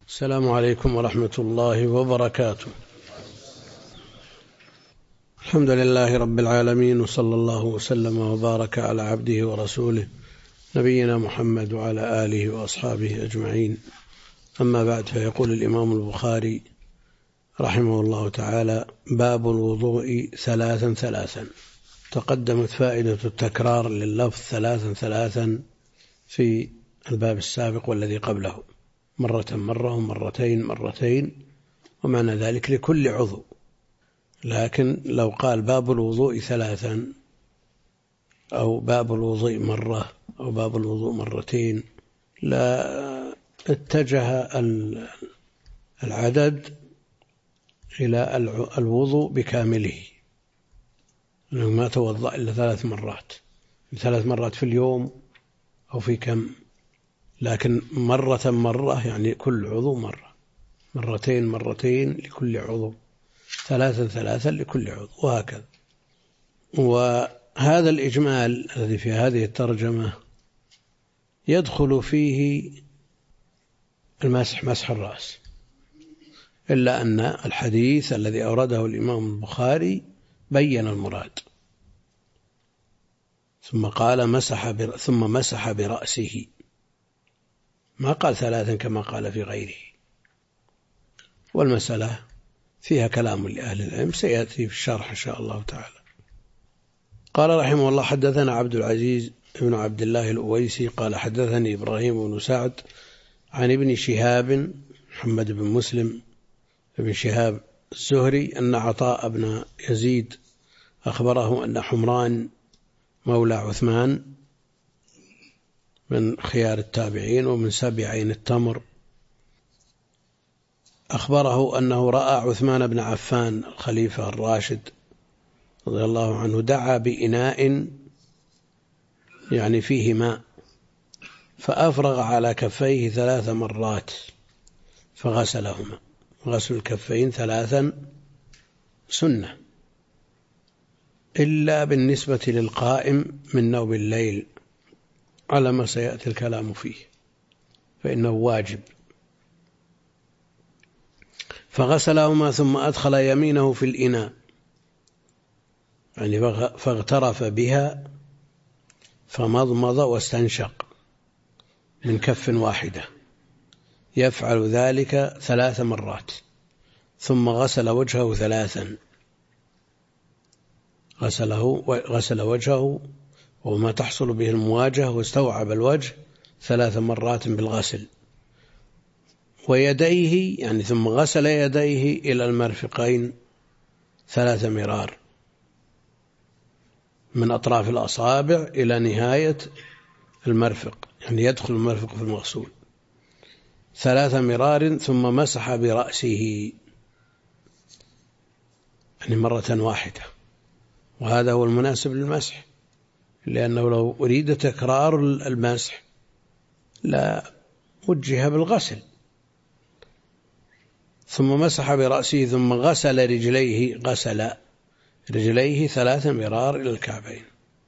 السلام عليكم ورحمة الله وبركاته. الحمد لله رب العالمين، وصلى الله وسلم وبارك على عبده ورسوله نبينا محمد وعلى آله وأصحابه أجمعين. أما بعد، فيقول الإمام البخاري رحمه الله تعالى: باب الوضوء ثلاثا ثلاثا. تقدمت فائدة التكرار لللفظ ثلاثا ثلاثا في الباب السابق والذي قبله، مرة مرة ومرتين مرتين، ومعنى ذلك لكل عضو. لكن لو قال باب الوضوء ثلاثا أو باب الوضوء مرة أو باب الوضوء مرتين، لا اتجه العدد إلى الوضوء بكامله، لأنه ما توضأ إلا 3 مرات، 3 مرات في اليوم أو في كم. لكن مرة مرة يعني كل عضو مرة، مرتين مرتين لكل عضو، ثلاثا ثلاثا لكل عضو، وهكذا. وهذا الإجمال الذي في هذه الترجمة يدخل فيه المسح، مسح الرأس، إلا أن الحديث الذي أورده الإمام البخاري بين المراد، ثم قال ثم مسح برأسه، ما قال ثلاثا كما قال في غيره. والمسألة فيها كلام لأهل العلم سيأتي في الشرح إن شاء الله تعالى. قال رحمه الله: حدثنا عبد العزيز بن عبد الله الأويسي قال حدثني إبراهيم بن سعد عن ابن شهاب محمد بن مسلم بن شهاب الزهري أن عطاء بن يزيد أخبره أن حمران مولى عثمان من خيار التابعين ومن سبعين التمر أخبره أنه رأى عثمان بن عفان الخليفة الراشد رضي الله عنه دعا بإناء يعني فيه ماء، فأفرغ على كفيه 3 مرات فغسلهما. غسل الكفين 3 سنة، إلا بالنسبة للقائم من نوم الليل على ما سيأتي الكلام فيه، فإنه واجب. فغسلهما ثم أدخل يمينه في الإناء، يعني فاغترف بها فمضمض واستنشق من كف واحدة، يفعل ذلك 3 مرات، ثم غسل وجهه 3، غسل وجهه وما تحصل به المواجهة، واستوعب الوجه 3 مرات بالغسل، ويديه يعني ثم غسل يديه إلى المرفقين 3 مرار، من أطراف الأصابع إلى نهاية المرفق، يعني يدخل المرفق في المغسول 3 مرار، ثم مسح برأسه يعني مرة واحدة. وهذا هو المناسب للمسح، لأنه لو أريد تكرار المسح لا وجه بالغسل. ثم مسح برأسه ثم غسل رجليه 3 مرار إلى الكعبين.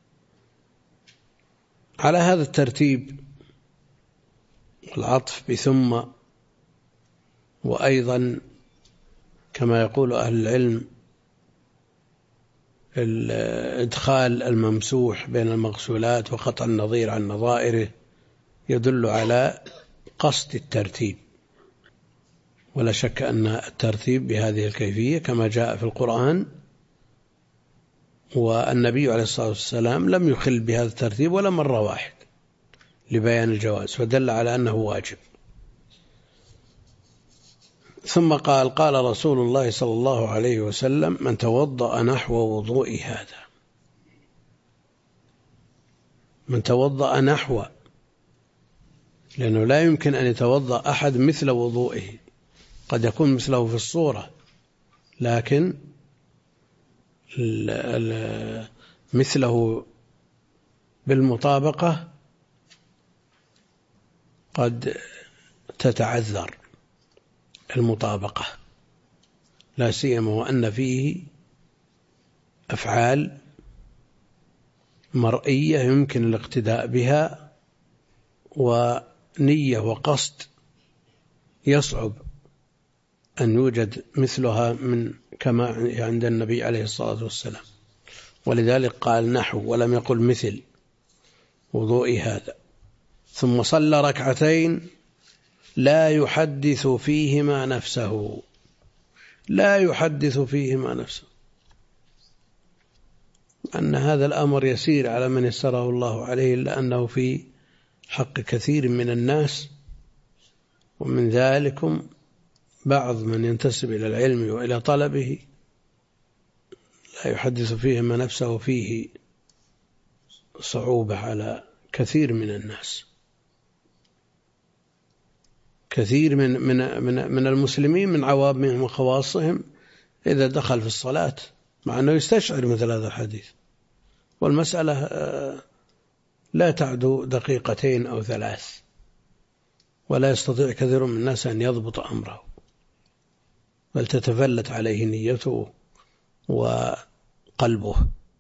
على هذا الترتيب والعطف بثم، وأيضا كما يقول أهل العلم إدخال الممسوح بين المغسولات وقطع النظير عن نظائره، يدل على قصد الترتيب. ولا شك أن الترتيب بهذه الكيفية كما جاء في القرآن، والنبي عليه الصلاة والسلام لم يخل بهذا الترتيب ولا مرة واحد لبيان الجواز، فدل على أنه واجب. ثم قال رسول الله صلى الله عليه وسلم: من توضأ نحو وضوء هذا. من توضأ نحو، لأنه لا يمكن أن يتوضأ أحد مثل وضوئه، قد يكون مثله في الصورة، لكن مثله بالمطابقة قد تتعذر المطابقة، لا سيما وأن فيه أفعال مرئية يمكن الاقتداء بها، ونية وقصد يصعب أن يوجد مثلها من كما عند النبي عليه الصلاة والسلام، ولذلك قال نحو ولم يقل مثل وضوء هذا. ثم صلى ركعتين لا يحدث فيهما نفسه، لا يحدث فيهما نفسه، أن هذا الأمر يسير على من يسره الله عليه، إلا أنه في حق كثير من الناس، ومن ذلكم بعض من ينتسب إلى العلم وإلى طلبه لا يحدث فيهما نفسه، فيه صعوبة على كثير من الناس. كثير من المسلمين من عوامهم وخواصهم إذا دخل في الصلاة مع أنه يستشعر مثل هذا الحديث، والمسألة لا تعدو دقيقتين أو 3، ولا يستطيع كثير من الناس أن يضبط أمره، بل تتفلت عليه نيته وقلبه،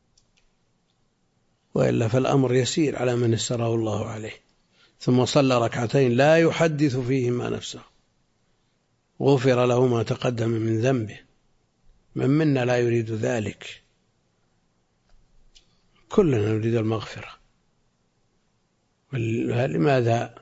وإلا فالأمر يسير على من يسره الله عليه. ثم صلى ركعتين لا يحدث فيهما نفسه غفر له ما تقدم من ذنبه. من منا لا يريد ذلك؟ كلنا نريد المغفرة، لماذا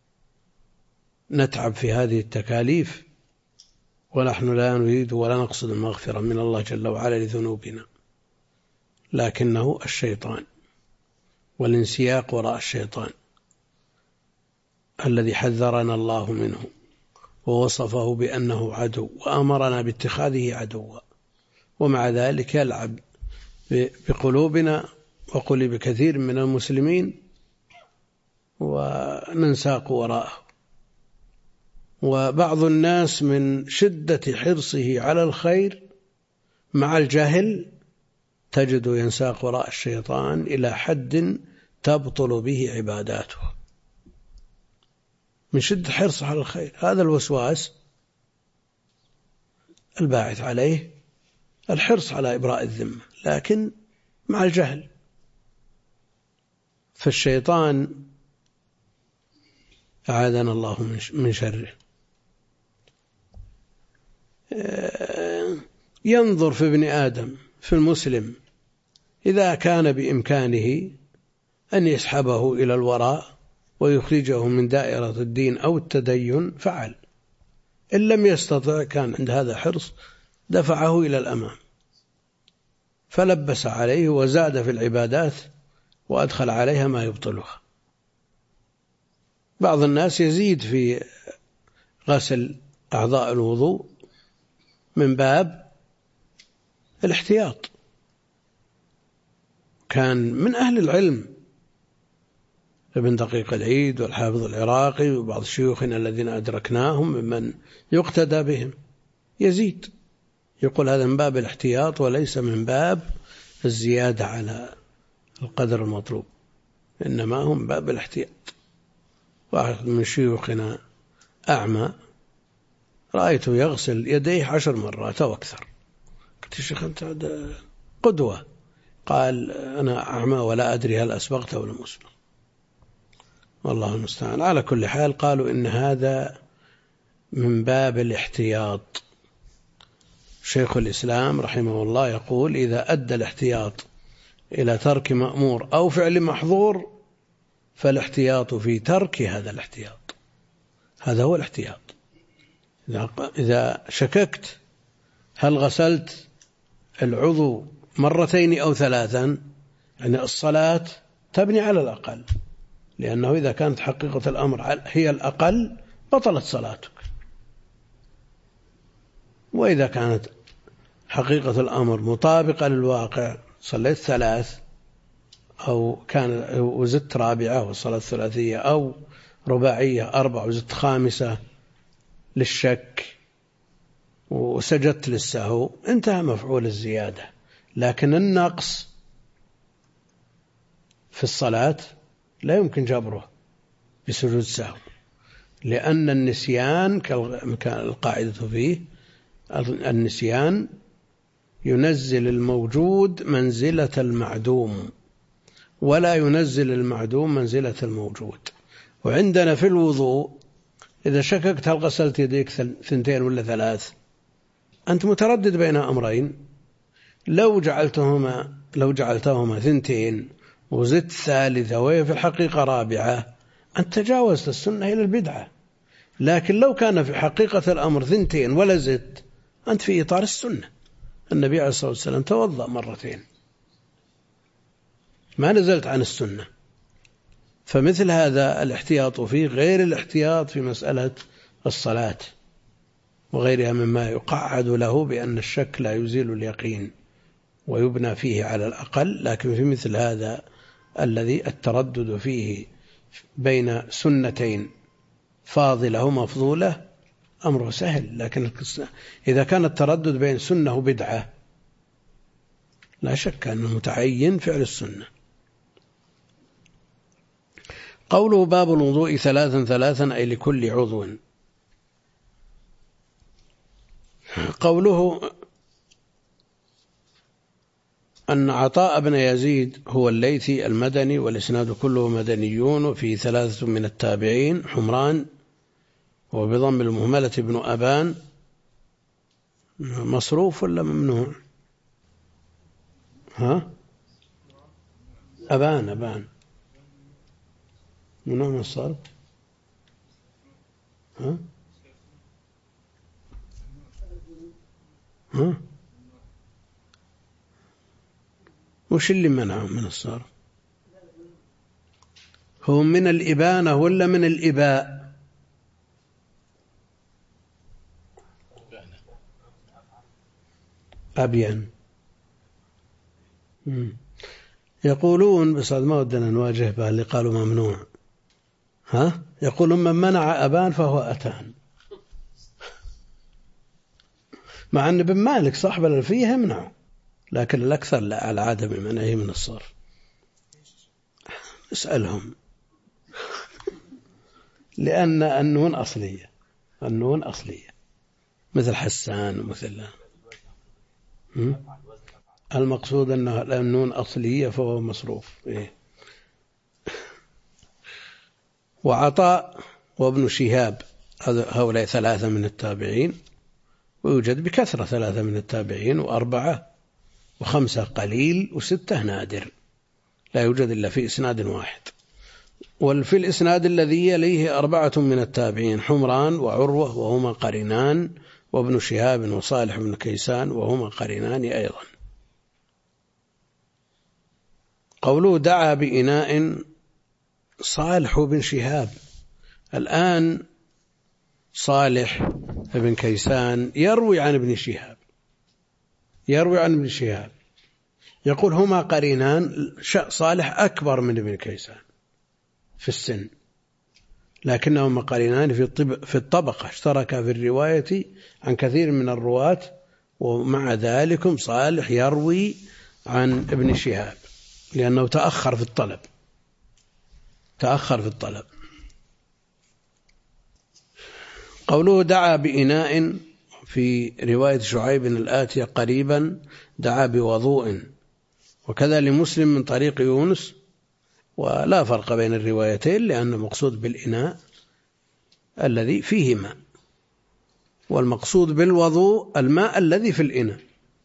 نتعب في هذه التكاليف ونحن لا نريد ولا نقصد المغفرة من الله جل وعلا لذنوبنا؟ لكنه الشيطان والانسياق وراء الشيطان الذي حذرنا الله منه ووصفه بأنه عدو وأمرنا باتخاذه عدوا، ومع ذلك يلعب بقلوبنا وقلوب كثير من المسلمين وننساق وراءه. وبعض الناس من شدة حرصه على الخير مع الجهل تجد ينساق وراء الشيطان إلى حد تبطل به عباداته، من شدة حرصه على الخير. هذا الوسواس الباعث عليه الحرص على إبراء الذمة، لكن مع الجهل. فالشيطان أعاذنا الله من شره ينظر في ابن آدم، في المسلم، إذا كان بإمكانه أن يسحبه إلى الوراء ويخرجه من دائرة الدين أو التدين فعل، إن لم يستطع كان عند هذا حرص دفعه إلى الأمام، فلبس عليه وزاد في العبادات وأدخل عليها ما يبطلها. بعض الناس يزيد في غسل أعضاء الوضوء من باب الاحتياط. كان من أهل العلم ابن دقيق العيد والحافظ العراقي وبعض شيوخنا الذين أدركناهم ممن يقتدى بهم يزيد، يقول هذا من باب الاحتياط وليس من باب الزيادة على القدر المطلوب، إنما هم باب الاحتياط. واحد من شيوخنا أعمى رأيته يغسل يديه 10 مرات أو أكثر، قلت يا شيخ أنت قدوة. قال أنا أعمى ولا أدري هل أسبغت أو لم أسبغ، والله المستعان. على كل حال قالوا إن هذا من باب الاحتياط. شيخ الإسلام رحمه الله يقول إذا أدى الاحتياط إلى ترك مأمور أو فعل محظور فالاحتياط في ترك هذا الاحتياط، هذا هو الاحتياط. إذا شككت هل غسلت العضو 2 أو 3، يعني الصلاة تبني على الأقل، لأنه إذا كانت حقيقة الأمر هي الأقل بطلت صلاتك، وإذا كانت حقيقة الأمر مطابقة للواقع صليت 3 أو كان وزدت 4 والصلاة 3 أو رباعية 4 وزدت 5 للشك وسجدت للسهو، انتهى مفعول الزيادة. لكن النقص في الصلاة لا يمكن جبره بسجود السهو، لأن النسيان كان القاعدة فيه النسيان ينزل الموجود منزلة المعدوم ولا ينزل المعدوم منزلة الموجود. وعندنا في الوضوء إذا شككت هل غسلت يديك 2 ولا 3، أنت متردد بين أمرين. لو جعلتهما 2 وزدت 3 وهي في الحقيقة 4، أنت تجاوزت السنة إلى البدعة. لكن لو كان في حقيقة الأمر 2 ولا زدت، أنت في إطار السنة. النبي عليه الصلاة والسلام توضأ 2 ما نزلت عن السنة. فمثل هذا الاحتياط فيه غير الاحتياط في مسألة الصلاة وغيرها مما يقعد له بأن الشك لا يزيل اليقين ويبنى فيه على الأقل. لكن في مثل هذا الذي التردد فيه بين سنتين فاضلة ومفضولة أمره سهل. لكن إذا كان التردد بين سنة وبدعة لا شك أنه متعين فعل السنة. قوله باب الوضوء 3 أي لكل عضو. قوله أن عطاء بن يزيد هو الليثي المدني والإسناد كله مدنيون، وفيه 3 من التابعين حمران وبضم المهملة بن أبان. مصروف ولا ممنوع؟ أبان ممنوع من الصرف. وش اللي منعه من الصرف؟ هو من الإبانة ولا من الإباء؟ أبين. يقولون بس ما ودنا نواجه به اللي قالوا ممنوع. يقولون من منع أبان فهو أتان، مع أن ابن مالك صاحب الألفية يمنع، لكن الأكثر لا على عدم منعه من الصرف. اسألهم. لأن النون أصلية مثل حسان ومثل المقصود أنه النون أصلية فهو مصروف. وعطاء وابن شهاب هؤلاء 3 من التابعين، ويوجد بكثرة 3 من التابعين، و4 و5 قليل، و6 نادر، لا يوجد إلا في إسناد واحد. وفي الإسناد الذي يليه 4 من التابعين حمران وعروة وهما قرينان، وابن شهاب وصالح بن كيسان وهما قرينان أيضا. قوله دعا بإناء، صالح بن شهاب. الآن صالح بن كيسان يروي عن ابن شهاب، يقول هما قرينان. صالح أكبر من ابن كيسان في السن، لكنهما قرينان في الطبقة، اشتركا في الرواية عن كثير من الرواة، ومع ذلك صالح يروي عن ابن شهاب لأنه تأخر في الطلب. قوله دعا بإناء في رواية شعيب الآتية قريبا دعا بوضوء، وكذا لمسلم من طريق يونس. ولا فرق بين الروايتين، لأن المقصود بالإناء الذي فيه ماء، والمقصود بالوضوء الماء الذي في الإناء.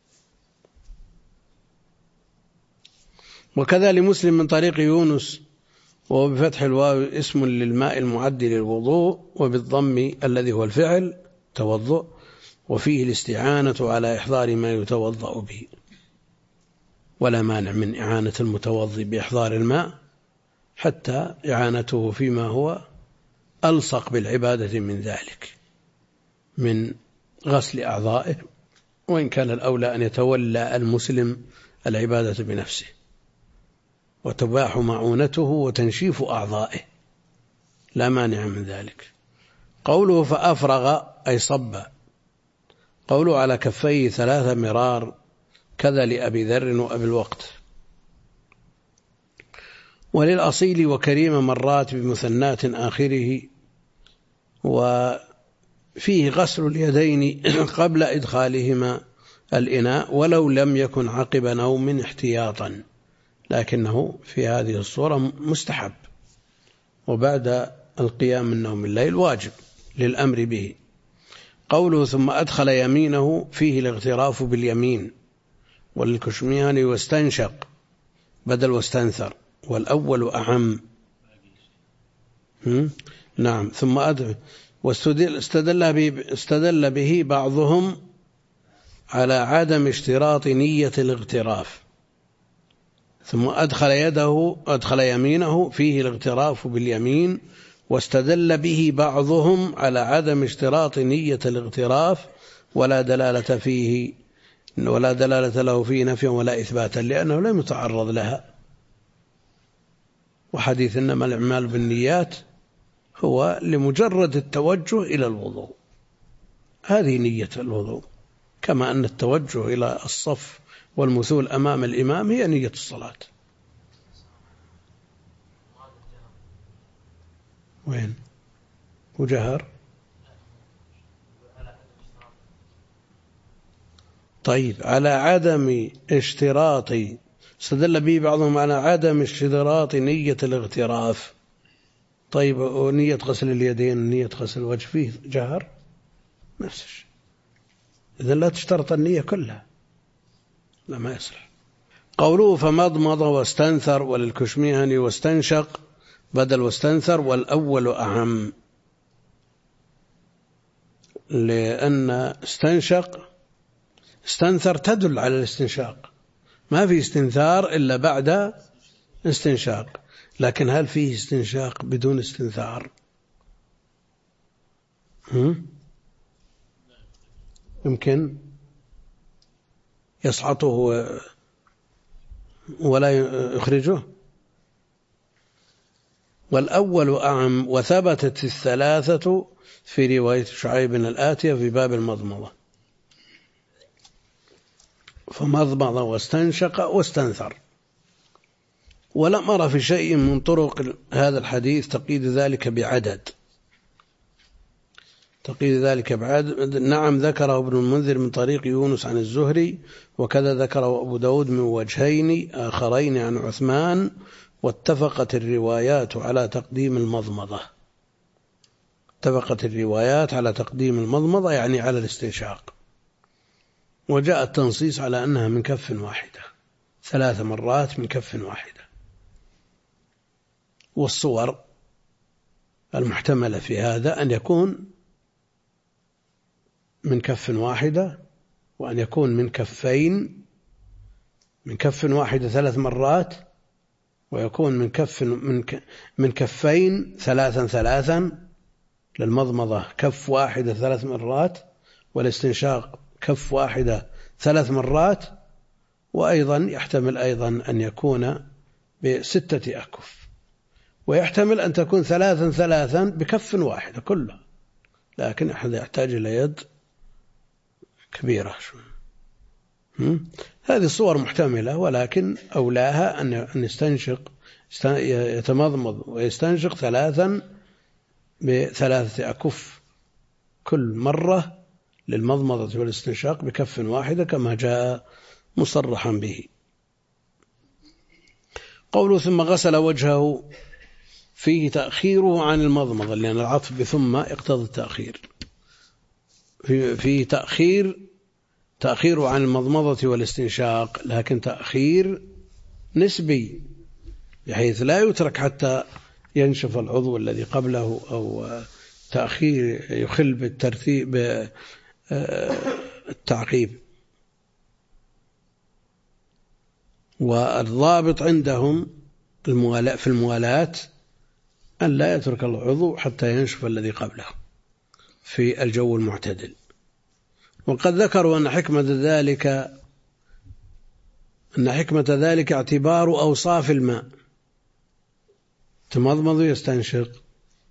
وكذا لمسلم من طريق يونس، وهو بفتح الواو اسم للماء المعد للوضوء، وبالضم الذي هو الفعل توضؤ، وفيه الاستعانة على إحضار ما يتوضأ به، ولا مانع من إعانة المتوضي بإحضار الماء حتى إعانته فيما هو ألصق بالعبادة من ذلك، من غسل أعضائه، وإن كان الأولى أن يتولى المسلم العبادة بنفسه، وتباح معونته وتنشيف أعضائه، لا مانع من ذلك. قوله فأفرغ أي صب. قوله على كفيه 3 مرار، كذا لأبي ذر وأبي الوقت. وللأصيل وكريم مرات بمثنات آخره. وفيه غسل اليدين قبل إدخالهما الإناء ولو لم يكن عقب نوم احتياطا، لكنه في هذه الصورة مستحب، وبعد القيام من نوم الليل واجب. للأمر به. قوله ثم أدخل يمينه فيه الاغتراف باليمين، وللكشميهاني واستنشق بدل واستنثر، والأول أعم. نعم. ثم استدل به بعضهم على عدم اشتراط نية الاغتراف. ثم أدخل يمينه فيه الاغتراف باليمين، واستدل به بعضهم على عدم اشتراط نية الاغتراف ولا دلالة له فيه نفيا ولا إثباتا، لأنه لم يتعرض لها. وحديث إنما الأعمال بالنيات هو لمجرد التوجه إلى الوضوء، هذه نية الوضوء، كما أن التوجه إلى الصف والمثول أمام الإمام هي نية الصلاة. وين وجهر؟ طيب، على عدم اشتراط، استدل به بعضهم على عدم اشتراط نية الاغتراف. طيب، ونية غسل اليدين، نية غسل الوجه، فيه جهر نفس الشيء. إذن لا تشترط النية كلها، لا ما يصلح. قوله فمضمض واستنثر، وللكشميهاني واستنشق بدل واستنثر، والأول أعم، لأن استنثر تدل على الاستنشاق، ما في استنثار إلا بعد استنشاق، لكن هل فيه استنشاق بدون استنثار؟ يمكن يسعطه ولا يخرجه. والأول أعم، وثبتت الثلاثة في رواية شعيب الآتية في باب المضمضة، فمضمض واستنشق واستنثر. ولم أرى في شيء من طرق هذا الحديث تقييد ذلك بعدد. نعم، ذكره ابن المنذر من طريق يونس عن الزهري، وكذا ذكره أبو داود من وجهين آخرين عن عثمان، واتفقت الروايات على تقديم المضمضة، يعني على الاستنشاق. وجاء التنصيص على أنها من كف واحدة، 3 مرات من كف واحدة. والصور المحتملة في هذا أن يكون من كف واحدة، وأن يكون من كفين، من كف واحدة 3 مرات، ويكون من كفين 3 للمضمضة كف واحدة 3 مرات، والاستنشاق كف واحدة 3 مرات. وأيضا يحتمل أيضا أن يكون ب6 أكف، ويحتمل أن تكون 3 بكف واحدة كلها، لكن أحد يحتاج إلى يد كبيرة. هذه الصور محتملة، ولكن أولاها أن يتمضمض ويستنشق 3 ب3 أكف كل مرة للمضمضة والاستنشاق بكف واحدة، كما جاء مصرحا به. قوله ثم غسل وجهه، فيه تأخيره عن المضمضة، لأن العطف بثم يقتضي التأخير. فيه تأخيره عن المضمضة والاستنشاق، لكن تأخير نسبي، بحيث لا يترك حتى ينشف العضو الذي قبله، أو تأخير يخل بالترتيب التعقيب. والضابط عندهم في الموالاة أن لا يترك العضو حتى ينشف الذي قبله في الجو المعتدل. وقد ذكروا أن حكمة ذلك اعتبار أوصاف الماء، تمضمض يستنشق،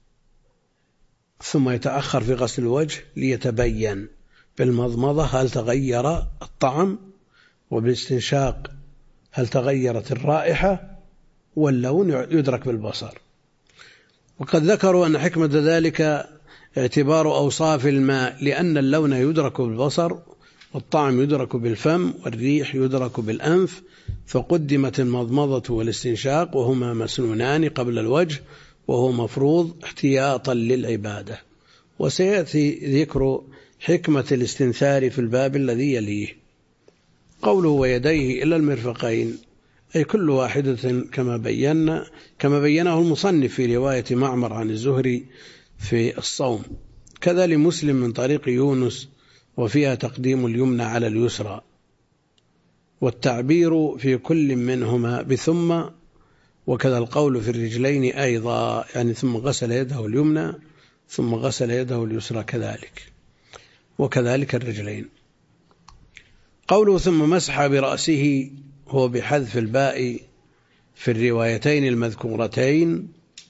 ثم يتأخر في غسل الوجه ليتبين بالمضمضة هل تغير الطعم، وبالاستنشاق هل تغيرت الرائحة، واللون يدرك بالبصر. وقد ذكروا أن حكمة ذلك اعتبار أوصاف الماء، لأن اللون يدرك بالبصر، والطعم يدرك بالفم، والريح يدرك بالأنف، فقدمت المضمضة والاستنشاق وهما مسنونان قبل الوجه، وهو مفروض احتياطا للعبادة. وسيأتي ذكر حكمة الاستنثار في الباب الذي يليه. قوله ويديه إلى المرفقين، أي كل واحدة كما بينه المصنف في رواية معمر عن الزهري في الصوم، كذا لمسلم من طريق يونس، وفيها تقديم اليمنى على اليسرى، والتعبير في كل منهما بثم، وكذا القول في الرجلين أيضا، يعني ثم غسل يده اليمنى ثم غسل يده اليسرى كذلك، وكذلك الرجلين. قوله ثم مسح برأسه هو بحذف الباء في الروايتين المذكورتين،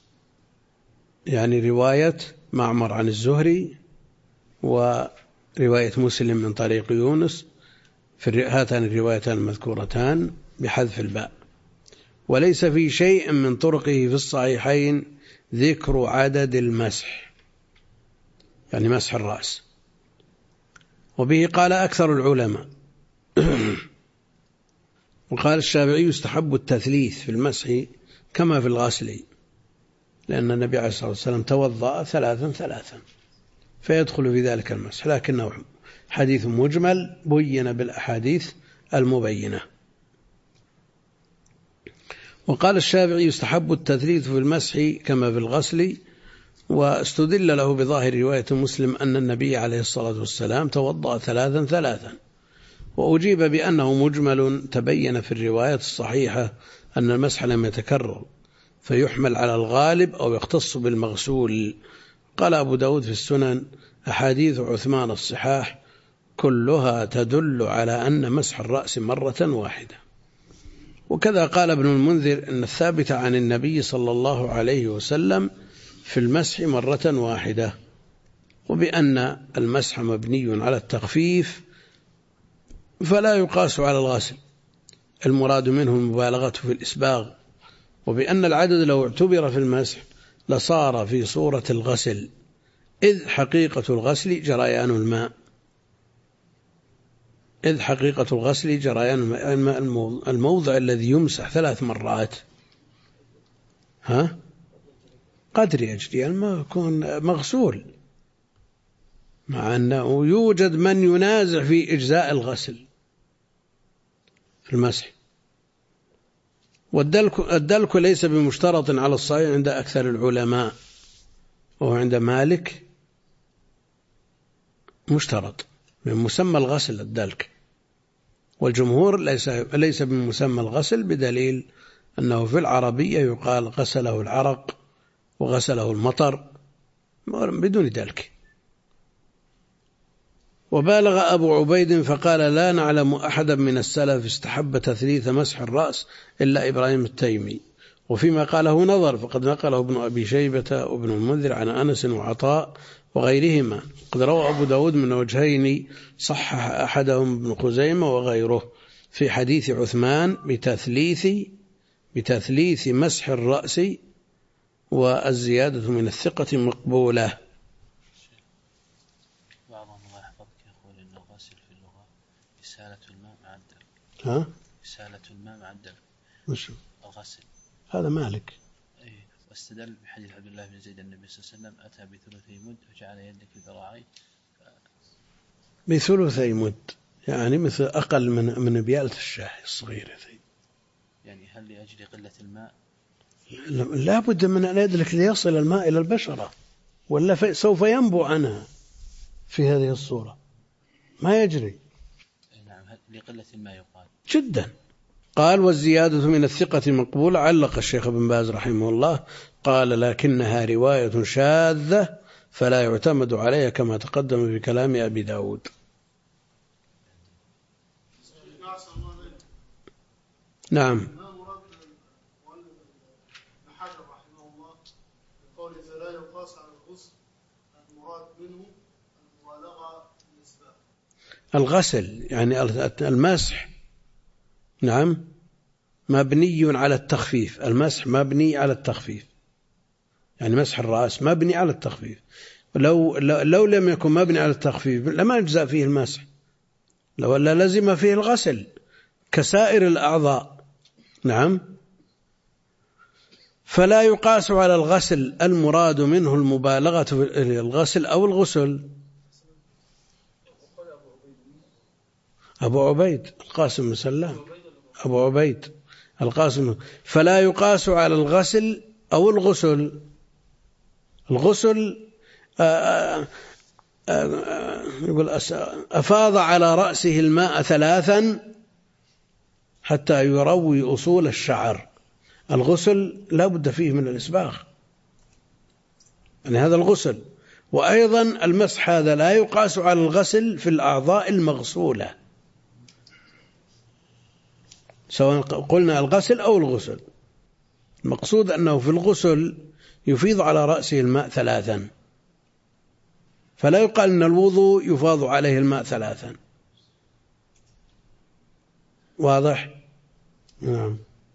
يعني رواية معمر عن الزهري ورواية مسلم من طريق يونس، في هاتان الروايتان المذكورتان بحذف الباء. وليس في شيء من طرقه في الصحيحين ذكر عدد المسح، يعني مسح الرأس، وبه قال أكثر العلماء. وقال الشافعي يستحب التثليث في المسح كما في الغسل، لأن النبي عليه الصلاة والسلام توضأ 3 فيدخل في ذلك المسح، لكنه حديث مجمل بين بالأحاديث المبينة. وقال الشافعي يستحب التثليث في المسح كما في الغسل، واستدل له بظاهر رواية مسلم أن النبي عليه الصلاة والسلام توضأ 3 وأجيب بأنه مجمل، تبين في الرواية الصحيحة أن المسح لم يتكرر فيحمل على الغالب أو يختص بالمغسول. قال أبو داود في السنن أحاديث عثمان الصحاح كلها تدل على أن مسح الرأس مرة واحدة. وكذا قال ابن المنذر أن الثابت عن النبي صلى الله عليه وسلم في المسح مرة واحدة، وبأن المسح مبني على التخفيف فلا يقاس على الغسل، المراد منه المبالغة في الإسباغ، وبأن العدد لو اعتبر في المسح لصار في صورة الغسل، إذ حقيقة الغسل جريان الماء، الموضع الذي يمسح 3 مرات قدر يجري الماء يكون مغسول، مع أنه يوجد من ينازع في إجزاء الغسل في المسح. والدلك ليس بمشترط على الصحيح عند أكثر العلماء، وهو عند مالك مشترط من مسمى الغسل الدلك، والجمهور ليس من مسمى الغسل، بدليل أنه في العربية يقال غسله العرق وغسله المطر بدون دلك. وبالغ أبو عبيد فقال لا نعلم أحدا من السلف استحب تثليث مسح الرأس إلا إبراهيم التيمي، وفيما قاله نظر، فقد نقله ابن أبي شيبة وابن المنذر عن أنس وعطاء وغيرهما. قد روى أبو داود من وجهين صحح أحدهم ابن خزيمة وغيره في حديث عثمان بتثليث مسح الرأس، والزيادة من الثقة مقبولة. بعضهم الله يحفظك يقول إن الغسل في اللغة إسالة الماء مع الدلك. إسالة الماء مع الدلك وش الغسل؟ هذا مالك. واستدل بحديث عبد الله بن زيد النبي صلى الله عليه وسلم أتى بثلثي مد وجعل يدك ذراعي. بثلثي مد يعني مثل أقل من بيالة الشاي الصغيرة. يعني هل لأجل قلة الماء؟ لا بد من أن يدلك ليصل الماء إلى البشرة، ولا سوف ينبو عنها في هذه الصورة، ما يجري. نعم، لقلة الماء يقال جدا. قال والزيادة من الثقة مقبولة. علق الشيخ ابن باز رحمه الله قال لكنها رواية شاذة فلا يعتمد عليها كما تقدم في كلام أبي داود. نعم. الغسل يعني المسح نعم مبني على التخفيف، المسح مبني على التخفيف، يعني مسح الرأس مبني على التخفيف. لو لم يكن مبني على التخفيف لما يجزأ فيه المسح، ولا لزم فيه الغسل كسائر الأعضاء. نعم. فلا يقاس على الغسل المراد منه المبالغة في الغسل أو الغسل. أبو عبيد القاسم بن سلام، أبو عبيد القاسم. فلا يقاس على الغسل أو الغسل. الغسل يقول أفاض على رأسه الماء 3 حتى يروي أصول الشعر. الغسل لا بد فيه من الإسباغ، يعني هذا الغسل. وأيضا المسح هذا لا يقاس على الغسل في الأعضاء المغسولة، سواء قلنا الغسل أو الغسل. المقصود أنه في الغسل يفيض على رأسه الماء 3، فلا يقال أن الوضوء يفاض عليه الماء 3. واضح؟ نعم.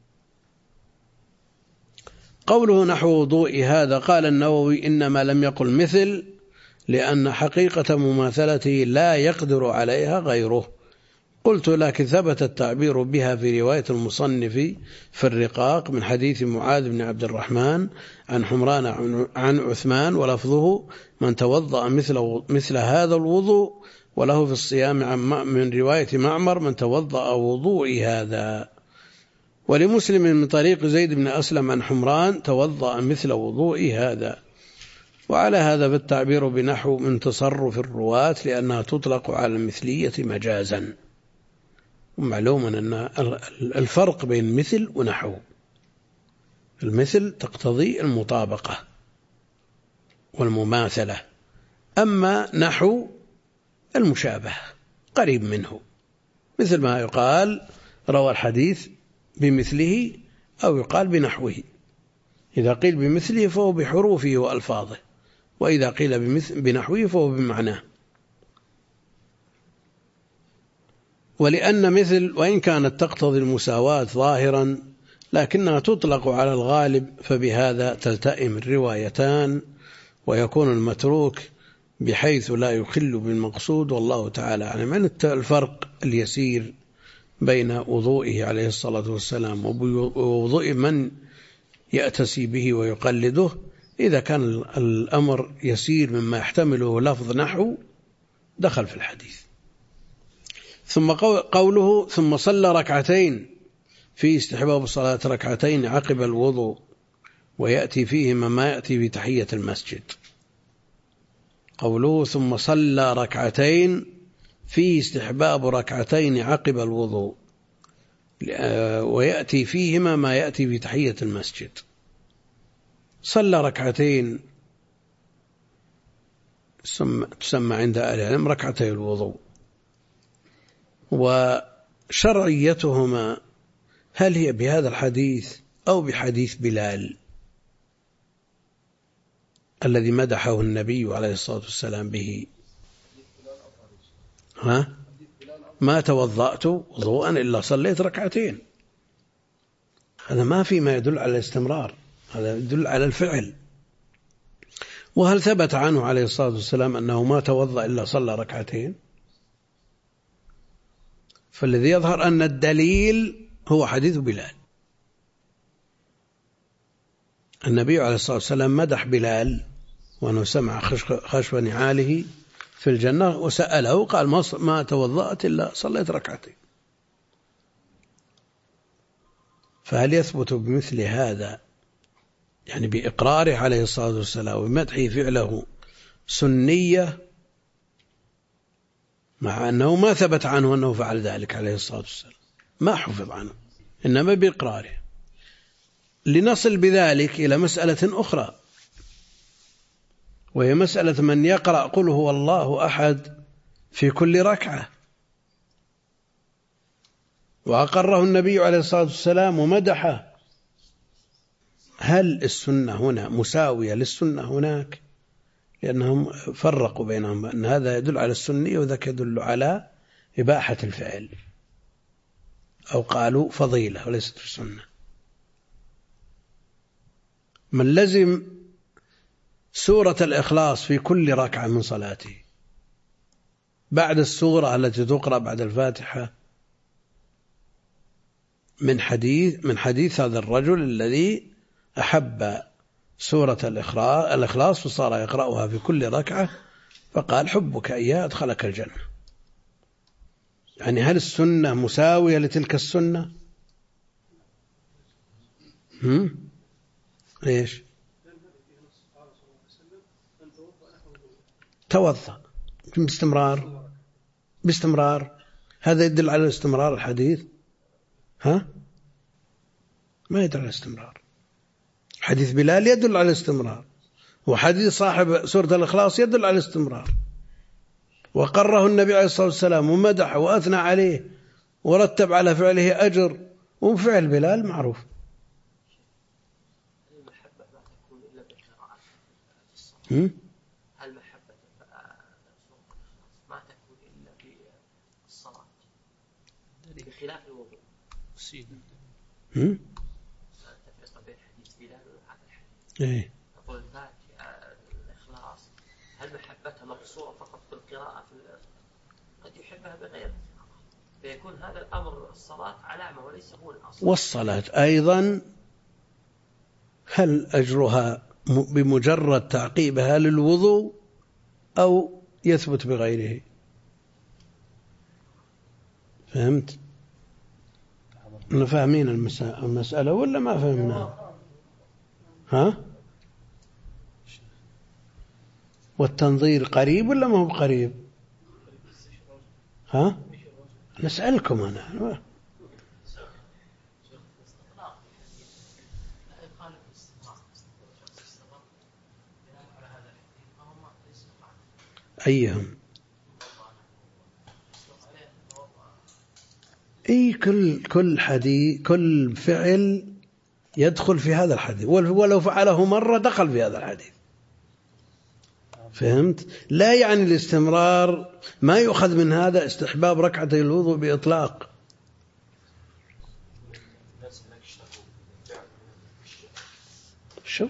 قوله نحو وضوء هذا، قال النووي إنما لم يقل مثل لأن حقيقة مماثلته لا يقدر عليها غيره. قلت لكن ثبت التعبير بها في رواية المصنف في الرقاق من حديث معاذ بن عبد الرحمن عن حمران عن عثمان، ولفظه من توضأ مثل هذا الوضوء، وله في الصيام من رواية معمر من توضأ وضوء هذا. ولمسلم من طريق زيد بن أسلم عن حمران توضأ مثل وضوء هذا. وعلى هذا فالتعبير بنحو من تصرف الرواة لأنها تطلق على المثلية مجازا. ومعلوم أن الفرق بين مثل ونحو، المثل تقتضي المطابقة والمماثلة، أما نحو المشابه قريب منه، مثل ما يقال روى الحديث بمثله أو يقال بنحوه. إذا قيل بمثله فهو بحروفه وألفاظه، وإذا قيل بنحوه فهو بمعناه. ولأن مثل وإن كانت تقتضي المساواة ظاهرا لكنها تطلق على الغالب، فبهذا تلتئم الروايتان ويكون المتروك بحيث لا يخل بالمقصود. والله تعالى أعلم. من الفرق اليسير بين وضوئه عليه الصلاة والسلام ووضوء من يأتسي به ويقلده، إذا كان الأمر يسير مما يحتمله لفظ نحو دخل في الحديث. ثم قوله ثم صلى ركعتين، في استحباب صلاة ركعتين عقب الوضوء ويأتي فيهما ما يأتي في تحية المسجد. قوله ثم صلى ركعتين فيه استحباب ركعتين عقب الوضوء ويأتي فيهما ما يأتي في تحية المسجد. صلى ركعتين تسمى عند أهل العلم ركعتي الوضوء. وشرعيتهما هل هي بهذا الحديث أو بحديث بلال الذي مدحه النبي عليه الصلاة والسلام به؟ ما توضأت وضوءا إلا صليت ركعتين. هذا ما في ما يدل على الاستمرار، هذا يدل على الفعل. وهل ثبت عنه عليه الصلاة والسلام أنه ما توضأ إلا صلى ركعتين؟ فالذي يظهر أن الدليل هو حديث بلال. النبي عليه الصلاة والسلام مدح بلال وأنه سمع خشب نعاله في الجنة، وسأله قال ما توضأت إلا صليت ركعتين. فهل يثبت بمثل هذا، يعني بإقراره عليه الصلاة والسلام ومدحه فعله، سنية مع أنه ما ثبت عنه أنه فعل ذلك عليه الصلاة والسلام، ما حفظ عنه، إنما بإقراره. لنصل بذلك إلى مسألة أخرى، وهي مسألة من يقرأ قل هو الله أحد في كل ركعة، وأقره النبي عليه الصلاة والسلام ومدحه. هل السنة هنا مساوية للسنة هناك؟ لأنهم فرقوا بينهم، أن هذا يدل على السنية وذاك يدل على إباحة الفعل، أو قالوا فضيلة وليست في السنة. من لزم سورة الإخلاص في كل ركعة من صلاته بعد السورة التي تقرأ بعد الفاتحة من حديث هذا الرجل الذي أحب سورة الإخلاص وصار يقرأها في كل ركعة، فقال حبك إياه أدخلك الجنة. يعني هل السنة مساوية لتلك السنة؟ ليش؟ توضأ باستمرار. هذا يدل على استمرار الحديث؟ ما يدل على الاستمرار. حديث بلال يدل على الاستمرار، وحديث صاحب سورة الإخلاص يدل على الاستمرار، وقره النبي عليه الصلاة والسلام ومدح وأثنى عليه ورتب على فعله أجر، وفعل بلال معروف. المحبة ما تكون إلا بالقراءة. المحبة ما تكون إلا بالصلاة بخلاف الوضوء. التفرقة بين حديث بلال وهذا الحديث. يقول الإخلاص هل محبتها مقصورة فقط في القراءة، قد يحبها بغير، فيكون هذا الأمر الصلاة علامة وليس هو الأصل. والصلاة أيضا هل أجرها بمجرد تعقيبها للوضوء أو يثبت بغيره؟ فهمت؟ فاهمين المسألة ولا ما فهمنا؟ والتنظير قريب ولا ما هو قريب؟ نسألكم أنا. أيهم؟ كل حديث، كل فعل يدخل في هذا الحديث، ولو فعله مرة دخل في هذا الحديث. فهمت؟ لا يعني الاستمرار، ما يؤخذ من هذا استحباب ركعتي الوضوء بإطلاق. شو؟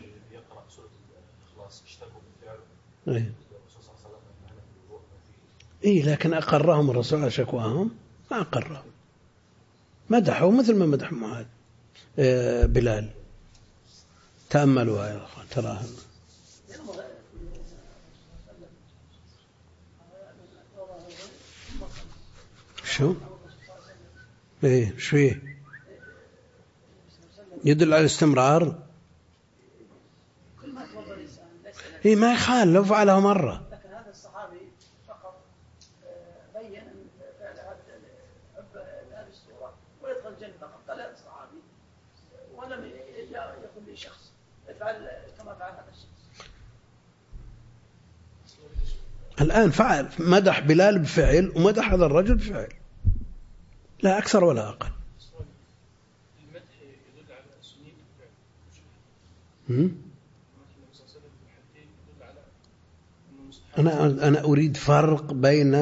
لكن أقرهم الرسول على شكواهم؟ ما أقرهم، مدحوا مثل ما مدح معاذ بلال. تأملوا يا أخوان تراها. شو؟ شو يدل على الاستمرار؟ ما يخال لو فعله مرة. لكن هذا الصحابي فقط بين أن فعل هذه السورة ويدخل الجنة فقط. قال هذا الصحابي ولم يقل لي شخص افعل كما فعل هذا الشخص. الآن فعل، مدح بلال بفعل ومدح هذا الرجل بفعل، لا أكثر ولا أقل. المدح يدل على سنية الفعل. أنا أريد فرق بين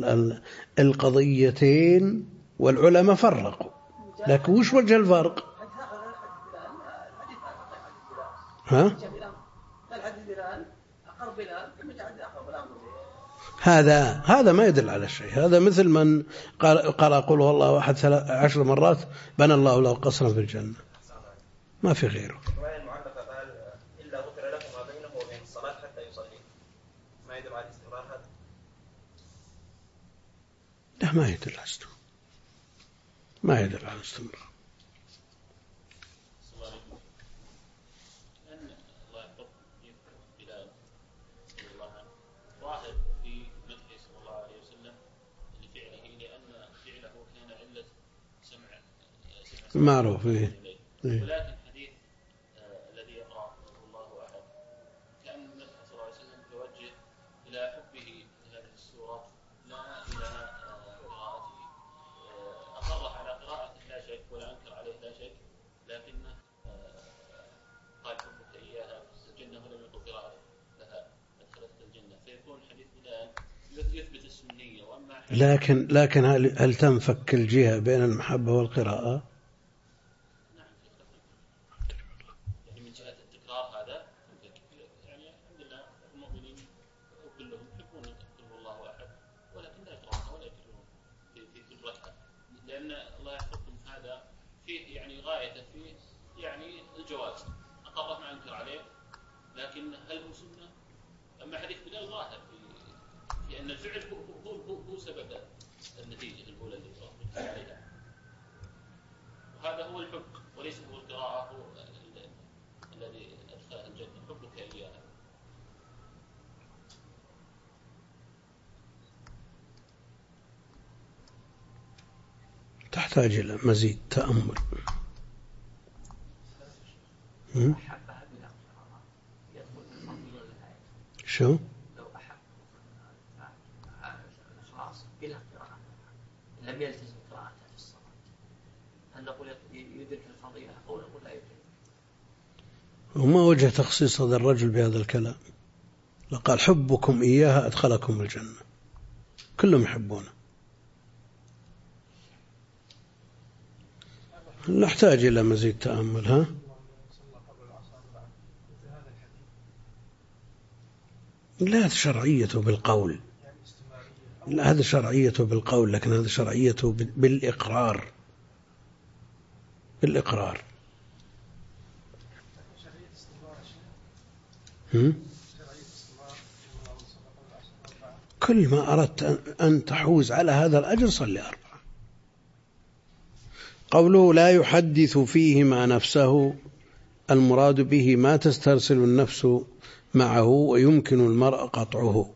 القضيتين، والعلماء فرقوا، لكن وش وجه الفرق؟ هذا ما يدل على شيء. هذا مثل من قال قل هو الله أحد 10 مرات بنى الله له قصرا في الجنة، ما في غيره. لا ما يدل على الاستمرار، ما يدل على الاستمرار. معروف. ولكن حديث الذي يقرأ الله أحد كان النبي صلى الله عليه وسلم توجه إلى حبه لهذه السورة لا إلى قراءته. أقر على قراءته لا شك ولا أنكر عليه لا شك، لكنه قال حبك إياها في الجنة ولم يقل قراءته لها أدخلتك الجنة، فيكون حديث بلال يثبت السنية. وأما لكن هل تنفك الجهة بين المحبة والقراءة؟ لأن الفعل هو سبب النتيجة الأولى اللي تربط عليها، وهذا هو الحب وليس هو القراءة هو الذي أدخل الجنة، حبك إياها. تحتاج إلى مزيد تأمل. شو؟ لو أحب الإخلاص بلا قراءة لم يلتزم قراءته في الصلاة، هل نقول يدرك الفضيلة أو نقول لا يدرك؟ وما وجه تخصيص هذا الرجل بهذا الكلام؟ لقال حبكم إياها أدخلكم الجنة، كلهم يحبونه. نحتاج إلى مزيد تأمل. ها؟ لا، شرعيته بالقول، لا هذا شرعيته بالقول، لكن هذا شرعيته بالإقرار. بالإقرار. كل ما أردت أن تحوز على هذا الأجر صلي 4. قوله لا يحدث فيهما نفسه، المراد به ما تسترسل النفس معه ويمكن المرء قطعه،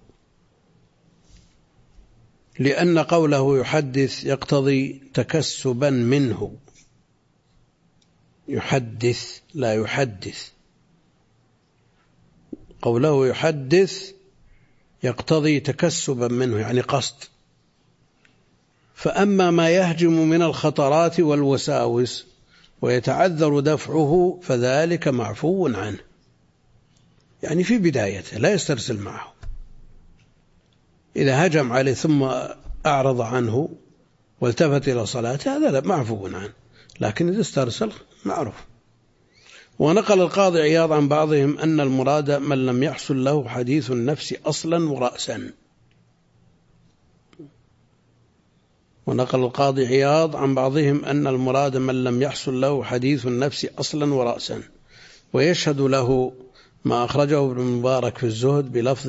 لأن قوله يحدث يقتضي تكسبا منه. يحدث لا يحدث، قوله يحدث يقتضي تكسبا منه يعني قصد. فأما ما يهجم من الخطرات والوساوس ويتعذر دفعه فذلك معفو عنه، يعني في بدايته لا يسترسل معه. إذا هجم عليه ثم أعرض عنه والتفت إلى صلاته هذا لا معفو عنه، لكن إذا استرسل معروف. ونقل القاضي عياض عن بعضهم أن المراد من لم يحصل له حديث النفس أصلا ورأسا. ونقل القاضي عياض عن بعضهم أن المراد من لم يحصل له حديث النفس أصلا ورأسا، ويشهد له ما أخرجه ابن مبارك في الزهد بلفظ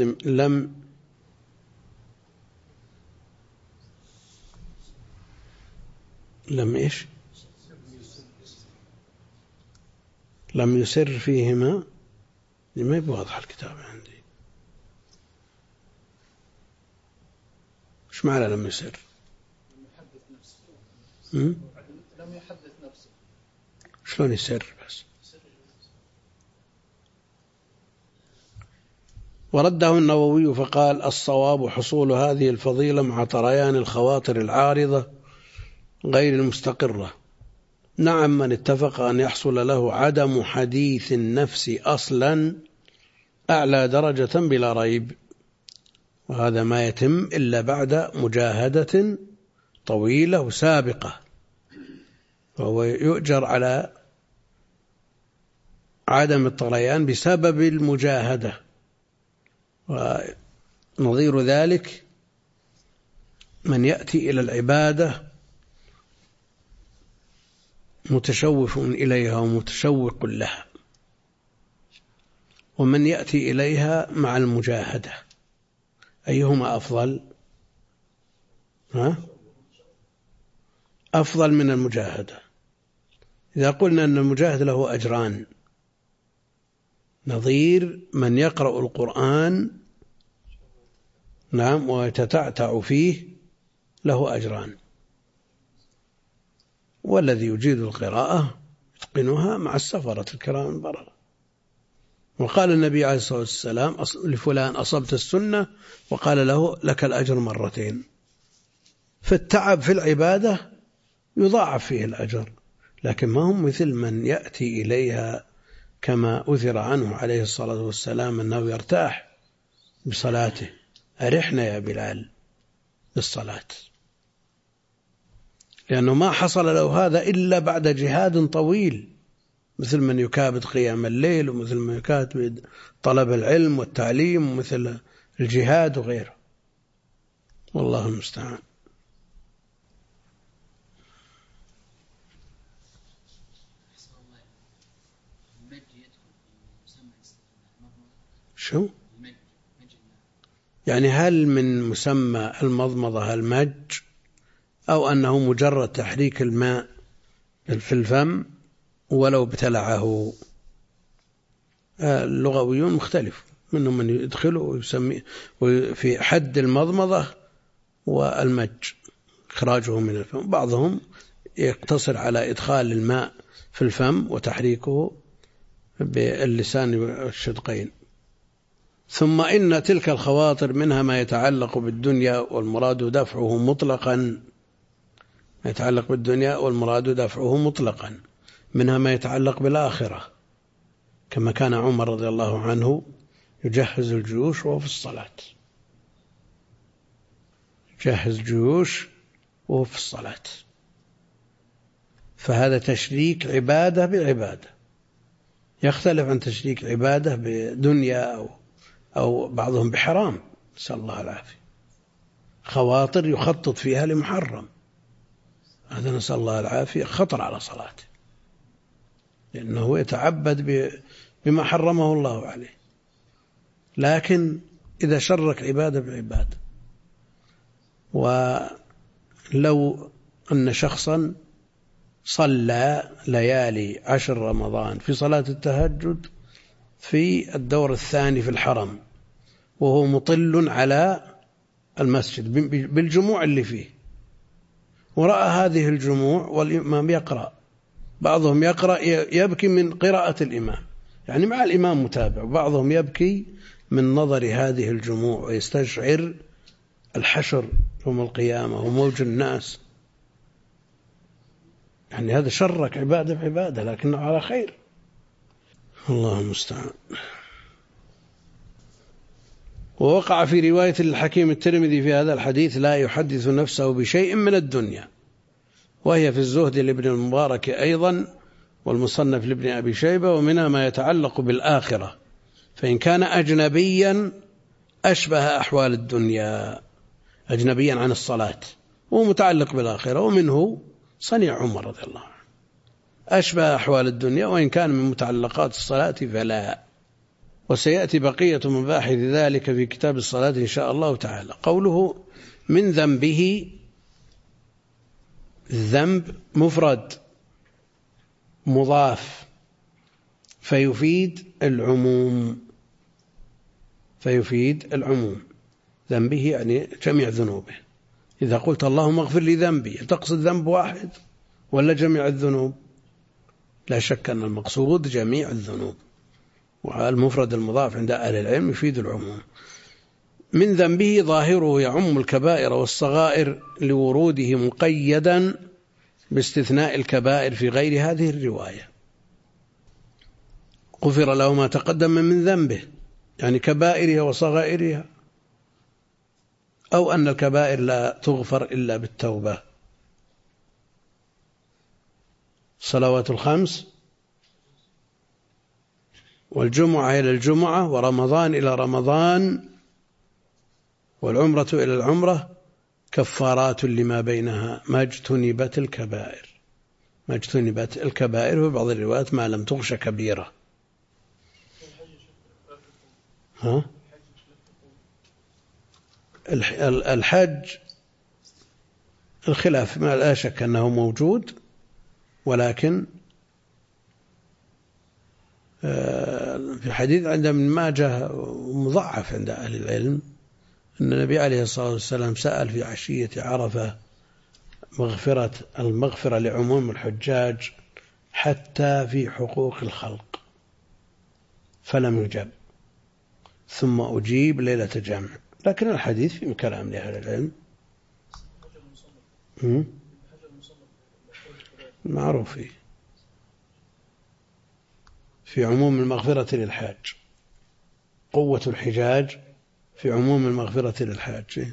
لم يسر فيهما. ما يواضح الكتاب عندي، ايش معنى لم يسر؟ لم يحدث نفسه. شلون يسر بس؟ ورده النووي فقال الصواب حصول هذه الفضيلة مع طريان الخواطر العارضة غير المستقرة. نعم، من اتفق أن يحصل له عدم حديث النفس أصلا أعلى درجة بلا ريب، وهذا ما يتم إلا بعد مجاهدة طويلة وسابقة، وهو يؤجر على عدم الطريان بسبب المجاهدة. ونظير ذلك من يأتي إلى العبادة متشوف إليها ومتشوق لها، ومن يأتي إليها مع المجاهدة، أيهما أفضل؟ أفضل من المجاهدة. إذا قلنا أن المجاهد له أجران، نظير من يقرأ القرآن نعم ويتتعتع فيه له أجران، والذي يجيد القراءة يتقنها مع السفرة الكرام البررة. وقال النبي عليه الصلاة والسلام لفلان أصبت السنة، وقال له لك الأجر مرتين. فالتعب في العبادة يضاعف فيه الأجر، لكن ما هم مثل من يأتي إليها كما أثر عنه عليه الصلاة والسلام أنه يرتاح بصلاته. أرحنا يا بلال بالصلاة، لأنه ما حصل له هذا إلا بعد جهاد طويل، مثل من يكابد قيام الليل، ومثل من يكابد طلب العلم والتعليم، ومثل الجهاد وغيره. والله المستعان. شو؟ يعني هل من مسمى المضمضة المج أو أنه مجرد تحريك الماء في الفم ولو ابتلعه؟ اللغويون مختلف، منهم من يدخله ويسميه في حد المضمضة والمج إخراجه من الفم، بعضهم يقتصر على إدخال الماء في الفم وتحريكه باللسان والشدقين. ثم إن تلك الخواطر منها ما يتعلق بالدنيا والمراد دفعه مطلقا، يتعلق بالدنيا والمراد دفعه مطلقا، منها ما يتعلق بالآخرة، كما كان عمر رضي الله عنه يجهز الجيوش وهو في الصلاة، يجهز الجيوش وهو في الصلاة، فهذا تشريك عبادة بعبادة، يختلف عن تشريك عبادة بدنيا أو بعضهم بحرام، نسأل الله العافية، خواطر يخطط فيها لمحرم، هذا نسأل الله العافية خطر على صلاته، لأنه يتعبد بما حرمه الله عليه. لكن إذا شرك عبادة بعبادة، ولو أن شخصا صلى ليالي 10 رمضان في صلاة التهجد في الدور الثاني في الحرم وهو مطل على المسجد بالجموع اللي فيه، ورأى هذه الجموع والإمام يقرأ، بعضهم يقرأ يبكي من قراءة الإمام، يعني مع الإمام متابع، وبعضهم يبكي من نظر هذه الجموع ويستشعر الحشر يوم القيامة وموج الناس، يعني هذا شرك عبادة بعبادة لكنه على خير، الله المستعان. ووقع في رواية الحكيم الترمذي في هذا الحديث: لا يحدث نفسه بشيء من الدنيا، وهي في الزهد لابن المبارك أيضا والمصنف لابن أبي شيبة، ومنها ما يتعلق بالآخرة، فإن كان أجنبيا أشبه أحوال الدنيا، أجنبيا عن الصلاة ومتعلق بالآخرة، ومنه صنيع عمر رضي الله عنه، أشبه أحوال الدنيا وإن كان من متعلقات الصلاة فلا. وسيأتي بقية مباحث ذلك في كتاب الصلاة إن شاء الله تعالى. قوله من ذنبه، الذنب مفرد مضاف فيفيد العموم، فيفيد العموم، ذنبه يعني جميع ذنوبه. إذا قلت اللهم اغفر لي ذنبي، تقصد ذنب واحد ولا جميع الذنوب؟ لا شك أن المقصود جميع الذنوب، والمفرد المضاف عند أهل العلم يفيد العموم. من ذنبه ظاهره يعم الكبائر والصغائر لوروده مقيدا باستثناء الكبائر في غير هذه الرواية. غفر له ما تقدم من ذنبه، يعني كبائرها وصغائرها، أو أن الكبائر لا تغفر إلا بالتوبة. صلوات الخمس والجمعة إلى الجمعة ورمضان إلى رمضان والعمرة إلى العمرة كفارات لما بينها ما اجتنبت الكبائر، ما اجتنبت الكبائر، وبعض الروايات ما لم تغش كبيرة. الحج الخلاف ما لا شك أنه موجود، ولكن في حديث عند ابن ماجه مضعف عند أهل العلم أن النبي عليه الصلاة والسلام سأل في عشية عرفة المغفرة لعموم الحجاج حتى في حقوق الخلق فلم يجب، ثم أجيب ليلة جمع. لكن الحديث في كلام لأهل العلم معروف في عموم المغفرة للحاج، قوة الحجاج في عموم المغفرة للحاج.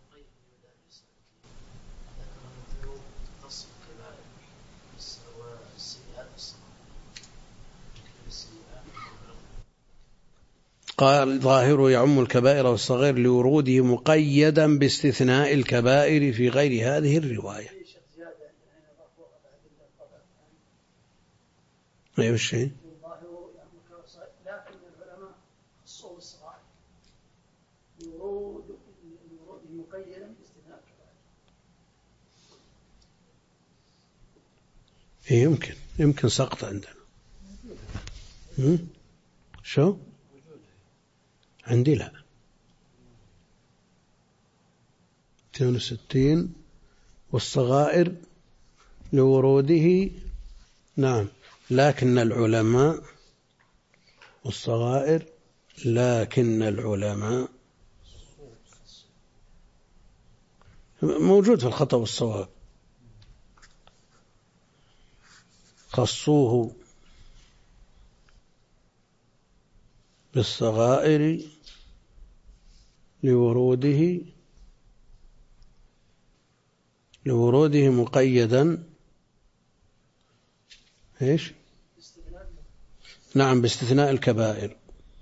قال ظاهره يعم الكبائر والصغائر لوروده مقيدا باستثناء الكبائر في غير هذه الرواية. أي الشيء؟ لكن العلماء خصوا بالصغائر، يورود مبينا باستثناء الكبائر. يمكن سقط عندنا. شو عندي؟ لا 62 والصغائر لوروده. نعم، لكن العلماء والصغائر، لكن العلماء موجود في الخطأ والصواب، خصوه بالصغائر لوروده مقيدا. ايش؟ نعم، باستثناء الكبائر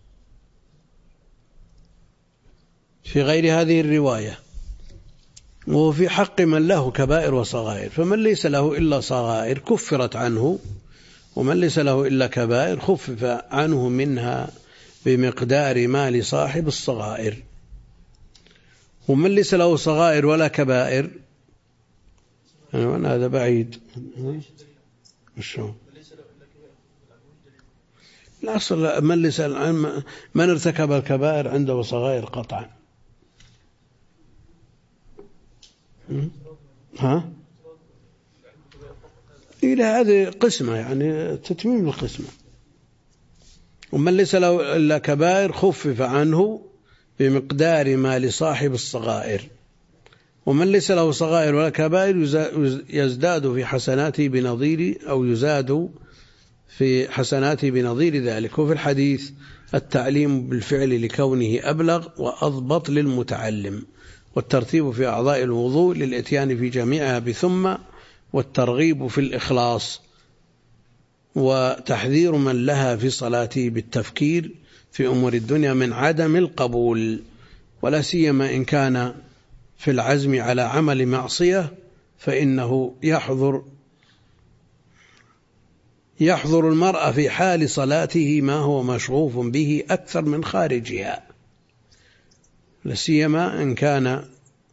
في غير هذه الرواية. وفي حق من له كبائر وصغائر، فمن ليس له إلا صغائر كفرت عنه، ومن ليس له إلا كبائر خفف عنه منها بمقدار ما لصاحب الصغائر. ومن ليس له صغائر ولا كبائر، هذا بعيد. لا أصل من ارتكب الكبائر عنده صغائر قطعا. إلى هذه قسمة، يعني تتميم القسمة. ومن ليس له إلا كبائر خفف عنه بمقدار ما لصاحب الصغائر. ومن ليس له صغائر ولا كبائر يزداد في حسناته بنظير، أو يزاد في حسناته بنظير ذلك. وفي الحديث التعليم بالفعل لكونه أبلغ وأضبط للمتعلم، والترتيب في أعضاء الوضوء للإتيان في جميعها بثم، والترغيب في الإخلاص، وتحذير من لها في صلاته بالتفكير في أمور الدنيا من عدم القبول، ولا سيما إن كان في العزم على عمل معصية، فإنه يحضر المرء في حال صلاته ما هو مشغوف به أكثر من خارجها، لا سيما إن كان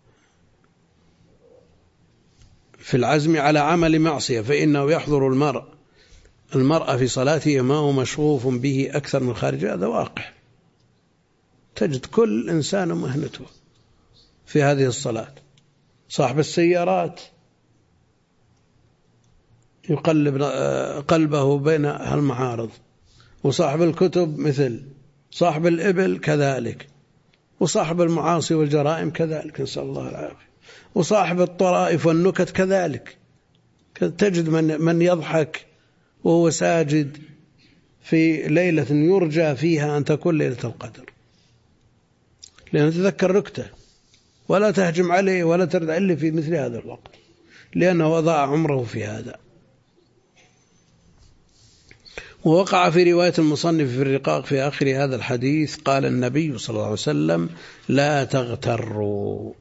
في العزم على عمل معصية، فإنه يحضر المرء في صلاته ما هو مشغوف به أكثر من خارجها. هذا واقع، تجد كل إنسان مهنته في هذه الصلاة. صاحب السيارات يقلب قلبه بين المعارض، وصاحب الكتب مثل، صاحب الإبل كذلك، وصاحب المعاصي والجرائم كذلك، نسأل الله العافية، وصاحب الطرائف والنكت كذلك. تجد من يضحك وهو ساجد في ليلة يرجى فيها أن تكون ليلة القدر، لأن تذكر نكته، ولا تهجم عليه ولا ترد عليه في مثل هذا الوقت، لأنه أضاع عمره في هذا. ووقع في رواية المصنف في الرقاق في آخر هذا الحديث قال النبي صلى الله عليه وسلم: لا تغتروا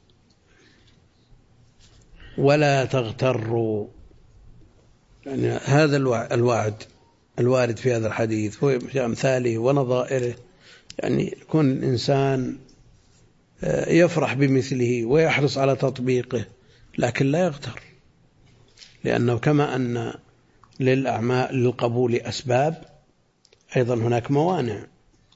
ولا تغتروا. يعني هذا الوعد الوارد في هذا الحديث وفي أمثاله ونظائره، يعني يكون الإنسان يفرح بمثله ويحرص على تطبيقه، لكن لا يغتر، لأنه كما أن للأعمال للقبول أسباب، أيضا هناك موانع.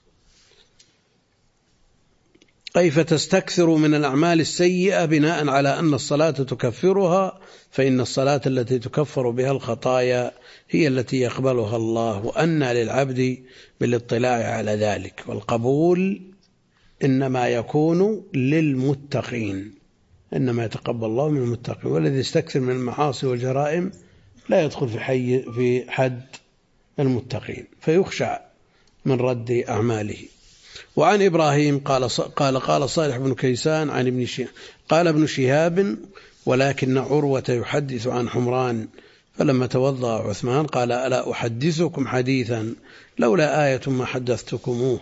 كيف تستكثر من الأعمال السيئة بناء على أن الصلاة تكفرها، فإن الصلاة التي تكفر بها الخطايا هي التي يقبلها الله، وأن للعبد بالاطلاع على ذلك. والقبول إنما يكون للمتقين، إنما يتقبل الله من المتقين، والذي يستكثر من المعاصي والجرائم لا يدخل في حد المتقين، فيخشع من رد أعماله. وعن إبراهيم قال صالح بن كيسان عن ابن شهاب قال ابن شهاب: ولكن عروة يحدث عن حمران فلما توضأ عثمان قال: ألا أحدثكم حديثا لولا آية ما حدثتكموه.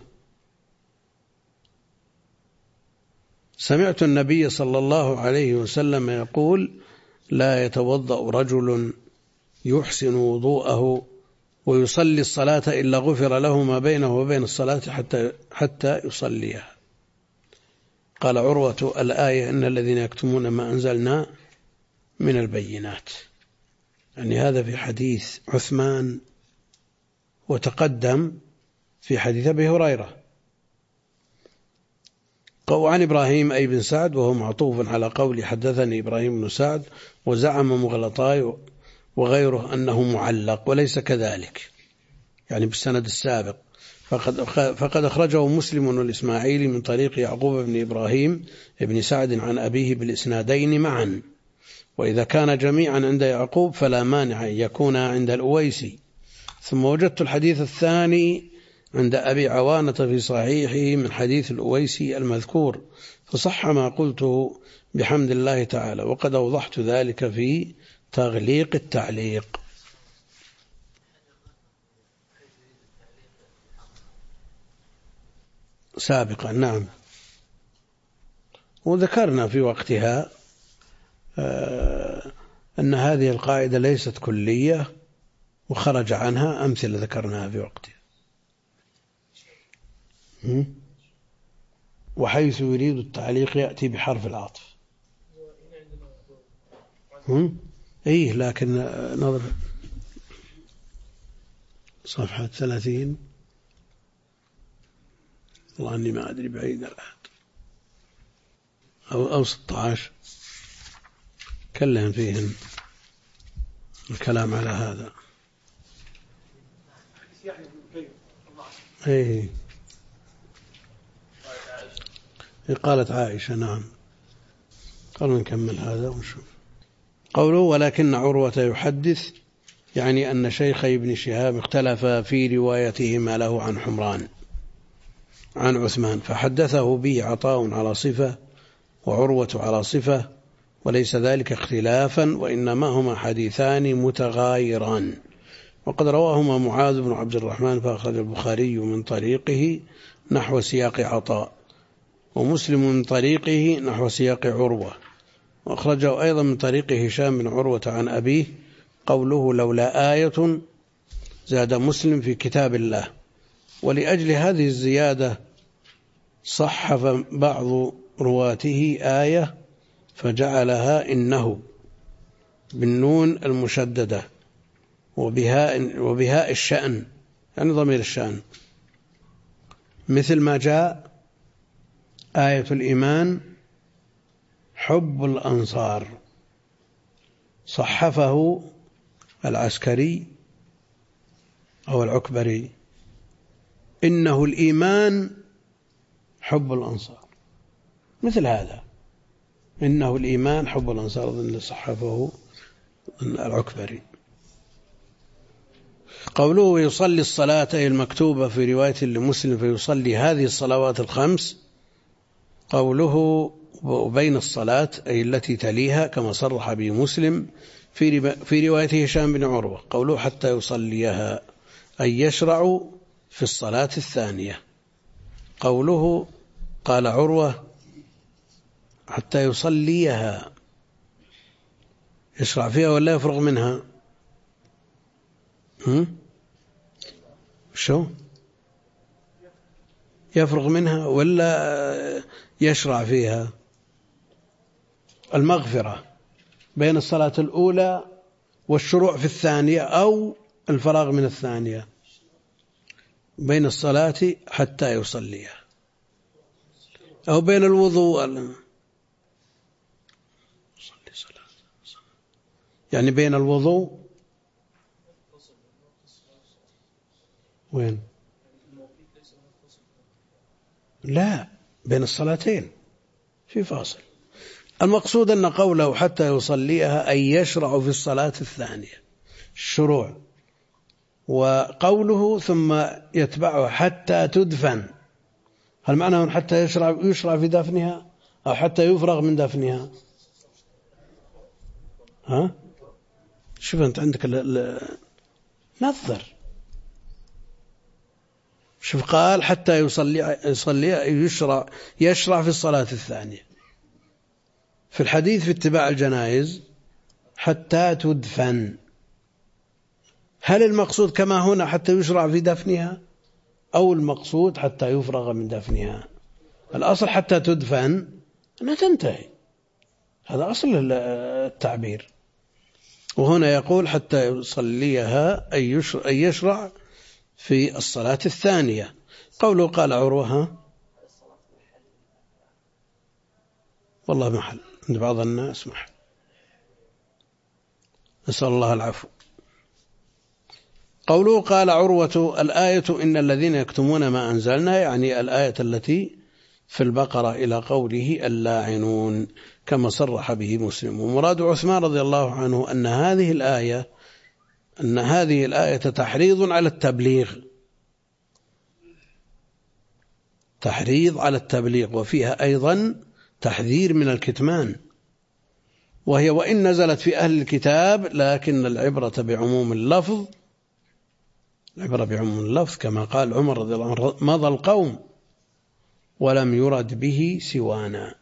سمعت النبي صلى الله عليه وسلم يقول: لا يتوضأ رجل يحسن وضوءه ويصلي الصلاة إلا غفر له ما بينه وبين الصلاة حتى يصليها. قال عروة: الآية إن الذين يكتمون ما أنزلنا من البينات، يعني هذا في حديث عثمان، وتقدم في حديث أبي هريرة. وعن إبراهيم أي بن سعد، وهو معطوف على قول حدثني إبراهيم بن سعد، وزعم مغلطاي وغيره أنه معلق، وليس كذلك، يعني بالسند السابق. فقد أخرجه مسلم والإسماعيلي من طريق يعقوب بن إبراهيم بن سعد عن أبيه بالإسنادين معا، وإذا كان جميعا عند يعقوب فلا مانع أن يكون عند الأويسي. ثم وجدت الحديث الثاني عند أبي عوانة في صحيحه من حديث الأويسي المذكور، فصح ما قلته بحمد الله تعالى، وقد أوضحت ذلك في تغليق التعليق سابقا. نعم، وذكرنا في وقتها أن هذه القاعدة ليست كلية، وخرج عنها أمثلة ذكرناها في وقتها. وحيث يريد التعليق يأتي بحرف العطف. إيه، لكن نظر صفحة 30، والله أني ما أدري بعيد الآن، أو 16 كلهم فيهم الكلام على هذا. إيه، قالت عائشة. نعم، قالوا نكمل هذا ونشوف. قوله: ولكن عروة يحدث، يعني أن شيخي ابن شهاب اختلفا في روايتهما له عن حمران عن عثمان، فحدثه به عطاء على صفة وعروة على صفة، وليس ذلك اختلافا، وإنما هما حديثان متغايران. وقد رواهما معاذ بن عبد الرحمن، فأخرج البخاري من طريقه نحو سياق عطاء، ومسلم من طريقه نحو سياق عروة، وأخرجه أيضا من طريق هشام بن عروة عن أبيه. قوله: لولا آية، زاد مسلم في كتاب الله. ولأجل هذه الزيادة صحف بعض رواته آية فجعلها إنه بالنون المشددة وبهاء الشأن، يعني ضمير الشأن، مثل ما جاء آية الإيمان حب الأنصار، صحفه العسكري أو العكبري، إنه الإيمان حب الأنصار، مثل هذا، إنه الإيمان حب الأنصار، ضمن صحفه العكبري. قوله: يصلي الصلاة المكتوبة في رواية لمسلم، فيصلي هذه الصلوات الخمس. قوله: وبين الصلاة أي التي تليها، كما صرح به مسلم في رواية هشام بن عروة. قوله: حتى يصليها أي يشرع في الصلاة الثانية. قوله: قال عروة: حتى يصليها، يشرع فيها ولا يفرغ منها؟ شو يفرغ منها ولا يشرع فيها؟ المغفرة بين الصلاة الأولى والشروع في الثانية، أو الفراغ من الثانية، بين الصلاة حتى يصليها، أو بين الوضوء، يعني بين الوضوء وين؟ لا، بين الصلاتين في فاصل. المقصود أن قوله حتى يصليها أي يشرع في الصلاة الثانية، الشروع. وقوله ثم يتبعه حتى تدفن، هل معناه حتى يشرع في دفنها أو حتى يفرغ من دفنها؟ ها؟ شوف أنت عندك نظر، شوف قال حتى يصلي يشرع في الصلاة الثانية. في الحديث في اتباع الجنائز حتى تدفن، هل المقصود كما هنا حتى يشرع في دفنها، أو المقصود حتى يفرغ من دفنها؟ الأصل حتى تدفن أنها تنتهي، هذا أصل التعبير. وهنا يقول حتى يصليها أي يشرع في الصلاة الثانية. قوله قال عروة والله محل عند بعض الناس محل، نسأل الله العفو. قوله قال عروة الآية إن الذين يكتمون ما أنزلنا، يعني الآية التي في البقرة إلى قوله اللاعنون كما صرح به مسلم. ومراد عثمان رضي الله عنه أن هذه الآية تحريض على التبليغ، تحريض على التبليغ، وفيها أيضا تحذير من الكتمان، وهي وإن نزلت في أهل الكتاب لكن العبرة بعموم اللفظ، العبرة بعموم اللفظ كما قال عمر رضي الله عنه مضى القوم ولم يرد به سوانا.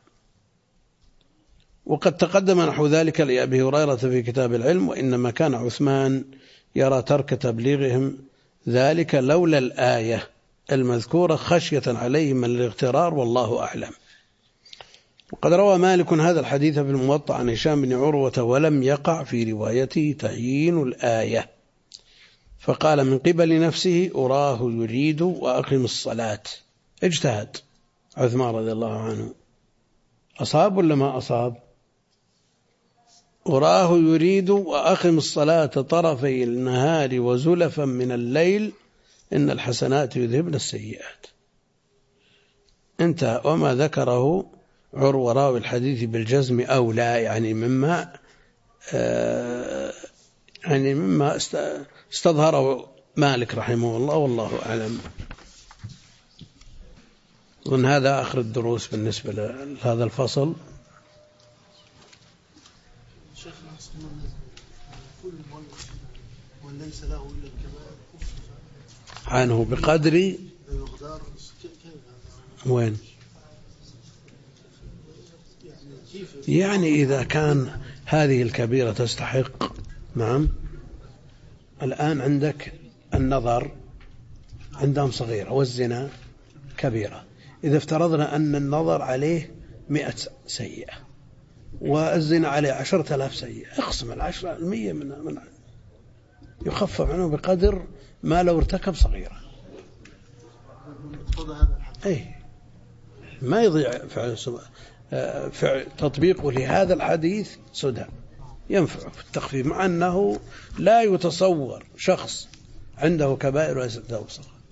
وقد تقدم نحو ذلك لأبي هريرة في كتاب العلم، وإنما كان عثمان يرى ترك تبليغهم ذلك لولا الآية المذكورة خشية عليهم من الاغترار، والله أعلم. وقد روى مالك هذا الحديث في الموطأ عن هشام بن عروة ولم يقع في روايته تعيين الآية، فقال من قبل نفسه أراه يريد وأقم الصلاة. اجتهد عثمان رضي الله عنه، أصاب ولا ما أصاب؟ أراه يريد وأقم الصلاة طرفي النهار وزلفا من الليل إن الحسنات يذهبن السيئات. انتهى. وما ذكره عروة راوي الحديث بالجزم أو لا، يعني مما استظهره مالك رحمه الله، والله أعلم. ومن هذا آخر الدروس بالنسبة لهذا الفصل. وليس له إلا الكمال عنه بقدر وين، يعني إذا كان هذه الكبيرة تستحق. نعم. الآن عندك النظر عندهم صغيرة والزنا كبيرة، إذا افترضنا أن النظر عليه 100 سيئة والزنا عليه 10,000 سيئة، اقسم 100 من يخفف عنه بقدر ما لو ارتكب صغيرة. أي ما يضيع فعل تطبيقه لهذا الحديث سدى، ينفع في التخفيف، مع أنه لا يتصور شخص عنده كبائر وليس عنده صغائر.